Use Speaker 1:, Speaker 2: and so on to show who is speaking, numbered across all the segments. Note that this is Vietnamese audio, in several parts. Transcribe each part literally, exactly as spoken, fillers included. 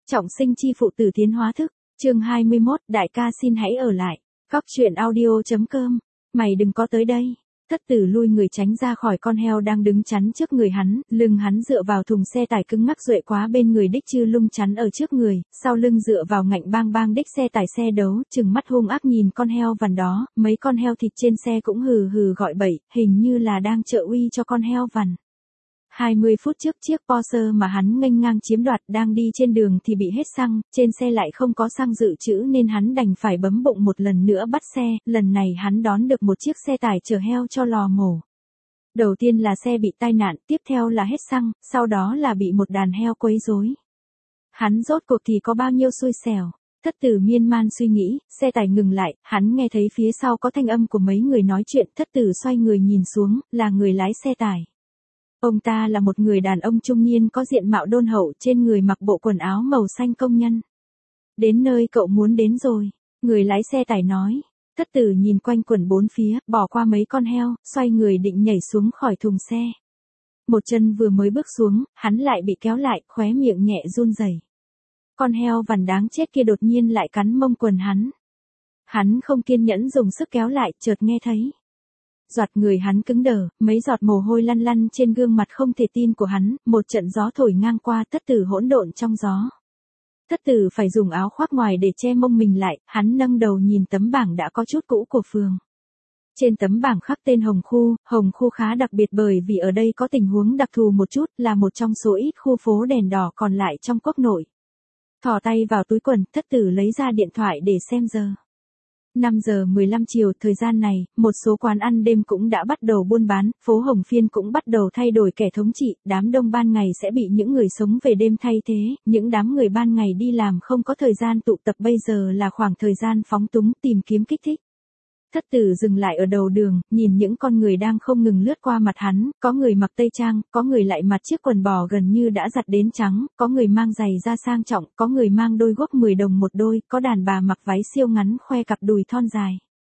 Speaker 1: Trọng sinh chi phụ tử tiến hóa thức, chương hai mươi mốt, đại ca xin hãy ở lại. Góc truyện audio.com, mày đừng có tới đây. Thất tử lui người tránh ra khỏi con heo đang đứng chắn trước người hắn, lưng hắn dựa vào thùng xe tải cứng ngắc duệ quá bên người đích chư lung chắn ở trước người, sau lưng dựa vào ngạnh bang bang đích xe tải xe đấu, chừng mắt hung ác nhìn con heo vằn đó, mấy con heo thịt trên xe cũng hừ hừ gọi bậy, hình như là đang trợ uy cho con heo vằn. hai mươi phút trước chiếc Porsche mà hắn nghênh ngang chiếm đoạt đang đi trên đường thì bị hết xăng, trên xe lại không có xăng dự trữ nên hắn đành phải bấm bụng một lần nữa bắt xe, lần này hắn đón được một chiếc xe tải chở heo cho lò mổ. Đầu tiên là xe bị tai nạn, tiếp theo là hết xăng, sau đó là bị một đàn heo quấy rối. Hắn rốt cuộc thì có bao nhiêu xui xẻo. Thất tử miên man suy nghĩ, xe tải ngừng lại, hắn nghe thấy phía sau có thanh âm của mấy người nói chuyện, thất tử xoay người nhìn xuống, là người lái xe tải. Ông ta là một người đàn ông trung niên có diện mạo đôn hậu, trên người mặc bộ quần áo màu xanh công nhân. Đến nơi cậu muốn đến rồi, người lái xe tải nói. Thất tử nhìn quanh quẩn bốn phía, bỏ qua mấy con heo, xoay người định nhảy xuống khỏi thùng xe. Một chân vừa mới bước xuống, hắn lại bị kéo lại, khóe miệng nhẹ run rẩy. Con heo vằn đáng chết kia đột nhiên lại cắn mông quần hắn. Hắn không kiên nhẫn dùng sức kéo lại, chợt nghe thấy. Giọt người hắn cứng đờ, mấy giọt mồ hôi lăn lăn trên gương mặt không thể tin của hắn, một trận gió thổi ngang qua, thất tử hỗn độn trong gió. Thất tử phải dùng áo khoác ngoài để che mông mình lại, hắn nâng đầu nhìn tấm bảng đã có chút cũ của phường. Trên tấm bảng khắc tên Hồng Khu, Hồng Khu khá đặc biệt bởi vì ở đây có tình huống đặc thù một chút, là một trong số ít khu phố đèn đỏ còn lại trong quốc nội. Thò tay vào túi quần, thất tử lấy ra điện thoại để xem giờ. năm giờ mười lăm chiều, thời gian này, một số quán ăn đêm cũng đã bắt đầu buôn bán, phố Hồng Phiên cũng bắt đầu thay đổi kẻ thống trị, đám đông ban ngày sẽ bị những người sống về đêm thay thế, những đám người ban ngày đi làm không có thời gian tụ tập bây giờ là khoảng thời gian phóng túng tìm kiếm kích thích. Thất tử dừng lại ở đầu đường, nhìn những con người đang không ngừng lướt qua mặt hắn, có người mặc tây trang, có người lại mặc chiếc quần bò gần như đã giặt đến trắng, có người mang giày da sang trọng, có người mang đôi guốc mười đồng một đôi, có đàn bà mặc váy siêu ngắn khoe cặp đùi thon dài.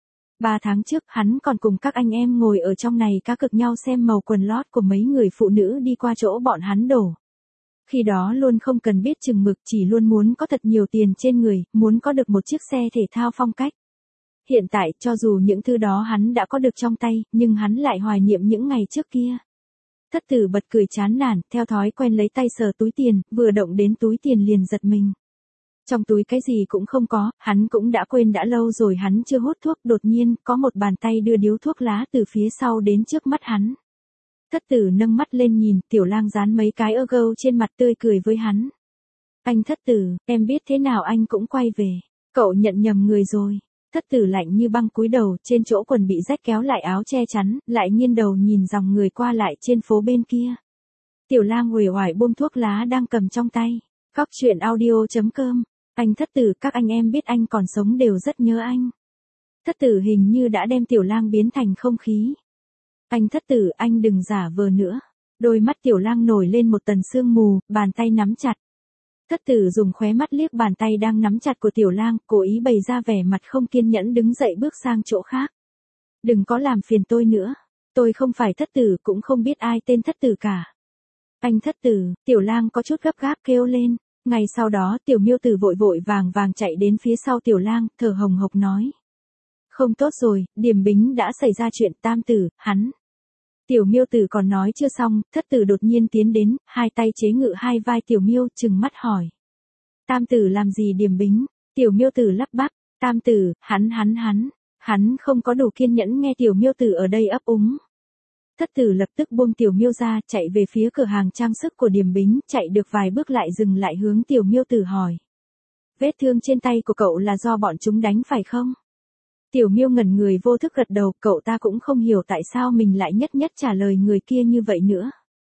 Speaker 1: Ba tháng trước, hắn còn cùng các anh em ngồi ở trong này cá cược nhau xem màu quần lót của mấy người phụ nữ đi qua chỗ bọn hắn đổ. Khi đó luôn không cần biết chừng mực, chỉ luôn muốn có thật nhiều tiền trên người, muốn có được một chiếc xe thể thao phong cách. Hiện tại, cho dù những thứ đó hắn đã có được trong tay, nhưng hắn lại hoài niệm những ngày trước kia. Thất tử bật cười chán nản, theo thói quen lấy tay sờ túi tiền, vừa động đến túi tiền liền giật mình. Trong túi cái gì cũng không có, hắn cũng đã quên đã lâu rồi hắn chưa hút thuốc, đột nhiên, có một bàn tay đưa điếu thuốc lá từ phía sau đến trước mắt hắn. Thất tử nâng mắt lên nhìn, tiểu lang dán mấy cái ơ gâu trên mặt tươi cười với hắn. Anh thất tử, em biết thế nào anh cũng quay về. Cậu nhận nhầm người rồi. Thất tử lạnh như băng cúi đầu, trên chỗ quần bị rách kéo lại áo che chắn, lại nghiêng đầu nhìn dòng người qua lại trên phố bên kia. Tiểu lang uể oải buông thuốc lá đang cầm trong tay. Góc truyện audio.com, anh thất tử, các anh em biết anh còn sống đều rất nhớ anh. Thất tử hình như đã đem tiểu lang biến thành không khí. Anh thất tử, anh đừng giả vờ nữa. Đôi mắt tiểu lang nổi lên một tầng sương mù, bàn tay nắm chặt. Thất tử dùng khóe mắt liếc bàn tay đang nắm chặt của tiểu lang, cố ý bày ra vẻ mặt không kiên nhẫn đứng dậy bước sang chỗ khác. Đừng có làm phiền tôi nữa. Tôi không phải thất tử, cũng không biết ai tên thất tử cả. Anh thất tử, tiểu lang có chút gấp gáp kêu lên. Ngay sau đó tiểu miêu tử vội vội vàng vàng chạy đến phía sau tiểu lang, thở hồng hộc nói. Không tốt rồi, Điềm Bính đã xảy ra chuyện, tam tử, hắn. Tiểu miêu tử còn nói chưa xong, thất tử đột nhiên tiến đến, hai tay chế ngự hai vai tiểu miêu, trừng mắt hỏi. Tam tử làm gì Điềm Bính? Tiểu miêu tử lắp bắp, tam tử, hắn hắn hắn, hắn không có đủ kiên nhẫn nghe tiểu miêu tử ở đây ấp úng. Thất tử lập tức buông tiểu miêu ra, chạy về phía cửa hàng trang sức của Điềm Bính, chạy được vài bước lại dừng lại hướng tiểu miêu tử hỏi. Vết thương trên tay của cậu là do bọn chúng đánh phải không? Tiểu miêu ngẩn người vô thức gật đầu, cậu ta cũng không hiểu tại sao mình lại nhất nhất trả lời người kia như vậy nữa.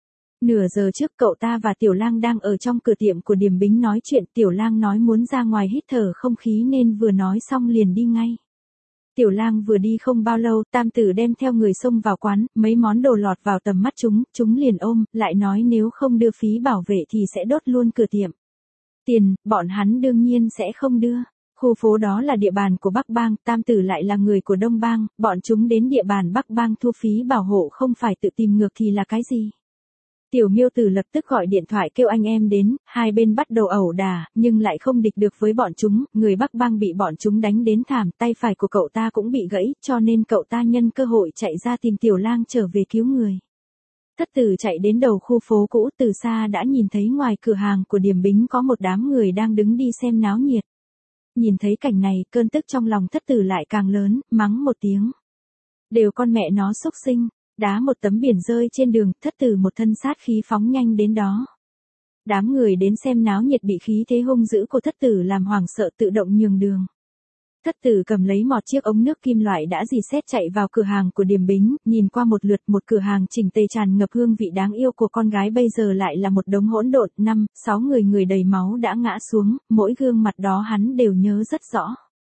Speaker 1: Nửa giờ trước cậu ta và tiểu lang đang ở trong cửa tiệm của Điềm Bính nói chuyện, tiểu lang nói muốn ra ngoài hít thở không khí nên vừa nói xong liền đi ngay. Tiểu lang vừa đi không bao lâu, tam tử đem theo người xông vào quán, mấy món đồ lọt vào tầm mắt chúng, chúng liền ôm, lại nói nếu không đưa phí bảo vệ thì sẽ đốt luôn cửa tiệm. Tiền, bọn hắn đương nhiên sẽ không đưa. Khu phố đó là địa bàn của Bắc Bang, tam tử lại là người của Đông Bang, bọn chúng đến địa bàn Bắc Bang thu phí bảo hộ không phải tự tìm ngược thì là cái gì? Tiểu Miêu Tử lập tức gọi điện thoại kêu anh em đến, hai bên bắt đầu ẩu đả, nhưng lại không địch được với bọn chúng, người Bắc Bang bị bọn chúng đánh đến thảm, tay phải của cậu ta cũng bị gãy, cho nên cậu ta nhân cơ hội chạy ra tìm Tiểu Lang trở về cứu người. Thất Tử chạy đến đầu khu phố cũ, từ xa đã nhìn thấy ngoài cửa hàng của Điềm Bính có một đám người đang đứng đi xem náo nhiệt. Nhìn thấy cảnh này, cơn tức trong lòng Thất Tử lại càng lớn, mắng một tiếng. Đều con mẹ nó xúc sinh. Đá một tấm biển rơi trên đường, Thất Tử một thân sát khí phóng nhanh đến đó. Đám người đến xem náo nhiệt bị khí thế hung dữ của Thất Tử làm hoảng sợ tự động nhường đường. Thất Tử cầm lấy một chiếc ống nước kim loại đã rì sét chạy vào cửa hàng của Điềm Bính, nhìn qua một lượt một cửa hàng chỉnh tề tràn ngập hương vị đáng yêu của con gái bây giờ lại là một đống hỗn độn, năm, sáu người người đầy máu đã ngã xuống, mỗi gương mặt đó hắn đều nhớ rất rõ.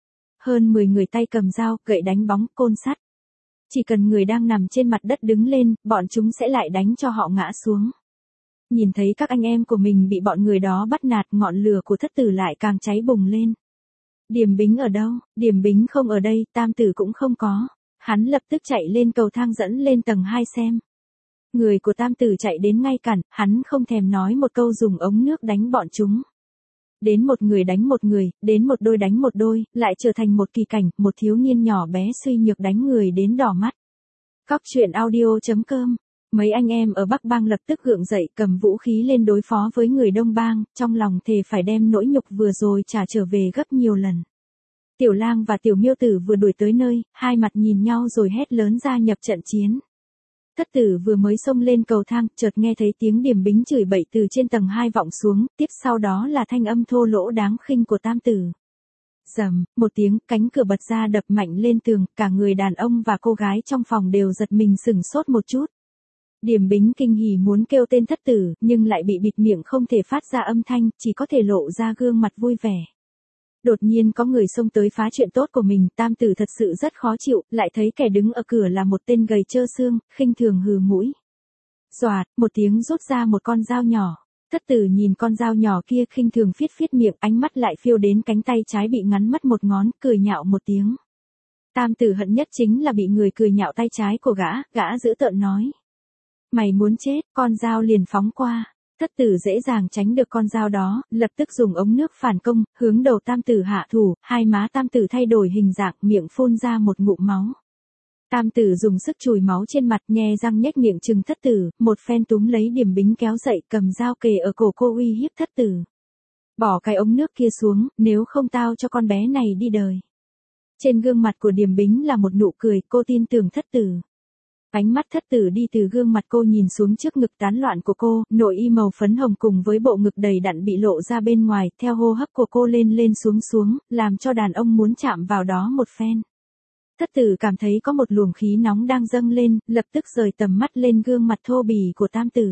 Speaker 1: Hơn mười người tay cầm dao, gậy đánh bóng, côn sắt. Chỉ cần người đang nằm trên mặt đất đứng lên, bọn chúng sẽ lại đánh cho họ ngã xuống. Nhìn thấy các anh em của mình bị bọn người đó bắt nạt, ngọn lửa của Thất Tử lại càng cháy bùng lên. Điềm Bính ở đâu? Điềm Bính không ở đây, Tam Tử cũng không có. Hắn lập tức chạy lên cầu thang dẫn lên tầng hai xem. Người của Tam Tử chạy đến ngay cản, hắn không thèm nói một câu dùng ống nước đánh bọn chúng. Đến một người đánh một người, đến một đôi đánh một đôi, lại trở thành một kỳ cảnh, một thiếu niên nhỏ bé suy nhược đánh người đến đỏ mắt. Cóc truyện audio chấm com. Mấy anh em ở Bắc Bang lập tức gượng dậy cầm vũ khí lên đối phó với người Đông Bang, trong lòng thề phải đem nỗi nhục vừa rồi trả trở về gấp nhiều lần. Tiểu Lang và Tiểu Miêu Tử vừa đuổi tới nơi, hai mặt nhìn nhau rồi hét lớn gia nhập trận chiến. Thất Tử vừa mới xông lên cầu thang, chợt nghe thấy tiếng Điềm Bính chửi bậy từ trên tầng hai vọng xuống, tiếp sau đó là thanh âm thô lỗ đáng khinh của Tam Tử. Rầm, một tiếng, cánh cửa bật ra đập mạnh lên tường, cả người đàn ông và cô gái trong phòng đều giật mình sửng sốt một chút. Điềm Bính kinh hỉ muốn kêu tên Thất Tử, nhưng lại bị bịt miệng không thể phát ra âm thanh, chỉ có thể lộ ra gương mặt vui vẻ. Đột nhiên có người xông tới phá chuyện tốt của mình, Tam Tử thật sự rất khó chịu, lại thấy kẻ đứng ở cửa là một tên gầy trơ xương, khinh thường hừ mũi. Xoạt, một tiếng rút ra một con dao nhỏ. Thất Tử nhìn con dao nhỏ kia khinh thường phiết phiết miệng, ánh mắt lại phiêu đến cánh tay trái bị ngắn mất một ngón, cười nhạo một tiếng. Tam Tử hận nhất chính là bị người cười nhạo tay trái của gã, gã dữ tợn nói. Mày muốn chết, con dao liền phóng qua. Thất Tử dễ dàng tránh được con dao đó, lập tức dùng ống nước phản công, hướng đầu Tam Tử hạ thủ, hai má Tam Tử thay đổi hình dạng, miệng phun ra một ngụm máu. Tam Tử dùng sức chùi máu trên mặt, nhe răng nhếch miệng trừng Thất Tử, một phen túm lấy Điềm Bính kéo dậy, cầm dao kề ở cổ cô uy hiếp Thất Tử. Bỏ cái ống nước kia xuống, nếu không tao cho con bé này đi đời. Trên gương mặt của Điềm Bính là một nụ cười, cô tin tưởng Thất Tử. Ánh mắt Thất Tử đi từ gương mặt cô nhìn xuống trước ngực tán loạn của cô, nội y màu phấn hồng cùng với bộ ngực đầy đặn bị lộ ra bên ngoài, theo hô hấp của cô lên lên xuống xuống, làm cho đàn ông muốn chạm vào đó một phen. Thất Tử cảm thấy có một luồng khí nóng đang dâng lên, lập tức rời tầm mắt lên gương mặt thô bỉ của Tam Tử.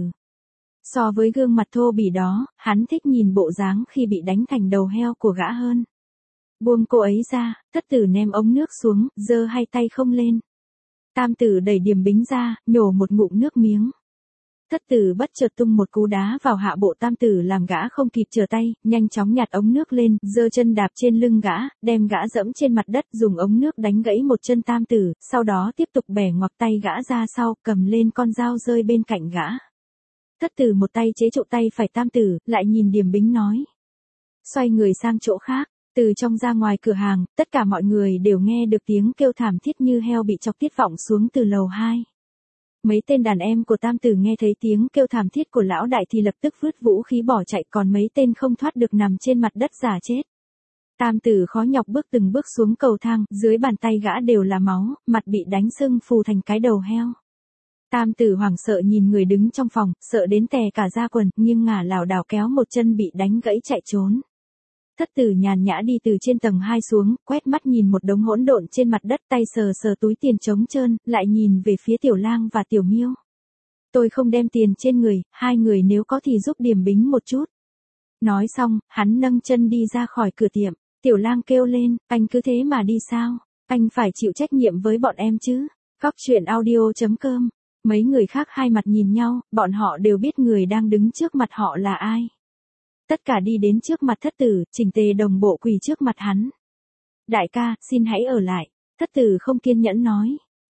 Speaker 1: So với gương mặt thô bỉ đó, hắn thích nhìn bộ dáng khi bị đánh thành đầu heo của gã hơn. Buông cô ấy ra, Thất Tử ném ống nước xuống, giơ hai tay không lên. Tam Tử đẩy Điềm Bính ra, nhổ một ngụm nước miếng. Thất Tử bất chợt tung một cú đá vào hạ bộ Tam Tử làm gã không kịp trở tay, nhanh chóng nhặt ống nước lên, giơ chân đạp trên lưng gã, đem gã dẫm trên mặt đất, dùng ống nước đánh gãy một chân Tam Tử, sau đó tiếp tục bẻ ngoặc tay gã ra sau, cầm lên con dao rơi bên cạnh gã. Thất Tử một tay chế trụ tay phải Tam Tử, lại nhìn Điềm Bính nói. Xoay người sang chỗ khác. Từ trong ra ngoài cửa hàng, tất cả mọi người đều nghe được tiếng kêu thảm thiết như heo bị chọc tiết vọng xuống từ lầu hai. Mấy tên đàn em của Tam Tử nghe thấy tiếng kêu thảm thiết của lão đại thì lập tức vứt vũ khí bỏ chạy, còn mấy tên không thoát được nằm trên mặt đất giả chết. Tam Tử khó nhọc bước từng bước xuống cầu thang, dưới bàn tay gã đều là máu, mặt bị đánh sưng phù thành cái đầu heo. Tam Tử hoảng sợ nhìn người đứng trong phòng, sợ đến tè cả da quần, nghiêng ngả lảo đảo kéo một chân bị đánh gãy chạy trốn. Thất Tử nhàn nhã đi từ trên tầng hai xuống, quét mắt nhìn một đống hỗn độn trên mặt đất, tay sờ sờ túi tiền trống trơn, lại nhìn về phía Tiểu Lang và Tiểu Miêu. Tôi không đem tiền trên người, hai người nếu có thì giúp Điềm Bính một chút. Nói xong, hắn nâng chân đi ra khỏi cửa tiệm. Tiểu Lang kêu lên, anh cứ thế mà đi sao? Anh phải chịu trách nhiệm với bọn em chứ. Cóc truyện audio chấm com. Mấy người khác hai mặt nhìn nhau, bọn họ đều biết người đang đứng trước mặt họ là ai. Tất cả đi đến trước mặt Thất Tử, chỉnh tề đồng bộ quỳ trước mặt hắn. Đại ca, xin hãy ở lại. Thất Tử không kiên nhẫn nói.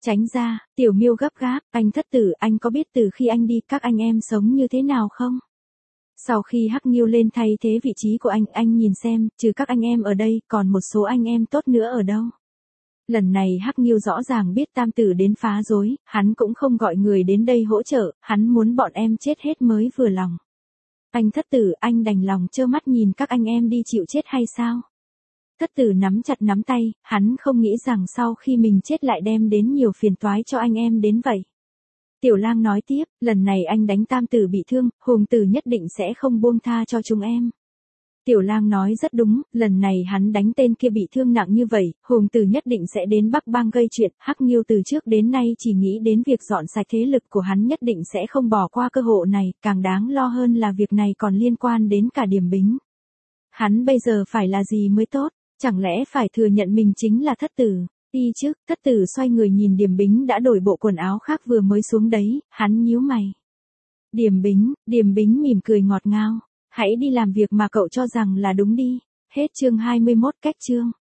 Speaker 1: Tránh ra, Tiểu Miêu gấp gáp, anh thất tử, anh có biết từ khi anh đi các anh em sống như thế nào không? Sau khi Hắc Nghiêu lên thay thế vị trí của anh, anh nhìn xem, trừ các anh em ở đây, còn một số anh em tốt nữa ở đâu? Lần này Hắc Nghiêu rõ ràng biết Tam Tử đến phá rối, hắn cũng không gọi người đến đây hỗ trợ, hắn muốn bọn em chết hết mới vừa lòng. Anh thất tử, anh đành lòng trơ mắt nhìn các anh em đi chịu chết hay sao? Thất tử nắm chặt nắm tay, hắn không nghĩ rằng sau khi mình chết lại đem đến nhiều phiền toái cho anh em đến vậy. Tiểu Lang nói tiếp, lần này anh đánh Tam Tử bị thương, Hùng Tử nhất định sẽ không buông tha cho chúng em. Tiểu Lang nói rất đúng, lần này hắn đánh tên kia bị thương nặng như vậy, Hùng Tử nhất định sẽ đến Bắc Bang gây chuyện, Hắc Nghiêu từ trước đến nay chỉ nghĩ đến việc dọn sạch thế lực của hắn, nhất định sẽ không bỏ qua cơ hội này, càng đáng lo hơn là việc này còn liên quan đến cả Điềm Bính. Hắn bây giờ phải là gì mới tốt, chẳng lẽ phải thừa nhận mình chính là thất tử? Đi chứ, thất tử xoay người nhìn Điềm Bính đã đổi bộ quần áo khác vừa mới xuống đấy, hắn nhíu mày. Điềm Bính, Điềm Bính mỉm cười ngọt ngào. Hãy đi làm việc mà cậu cho rằng là đúng đi. Hết chương hai mươi mốt, cách chương.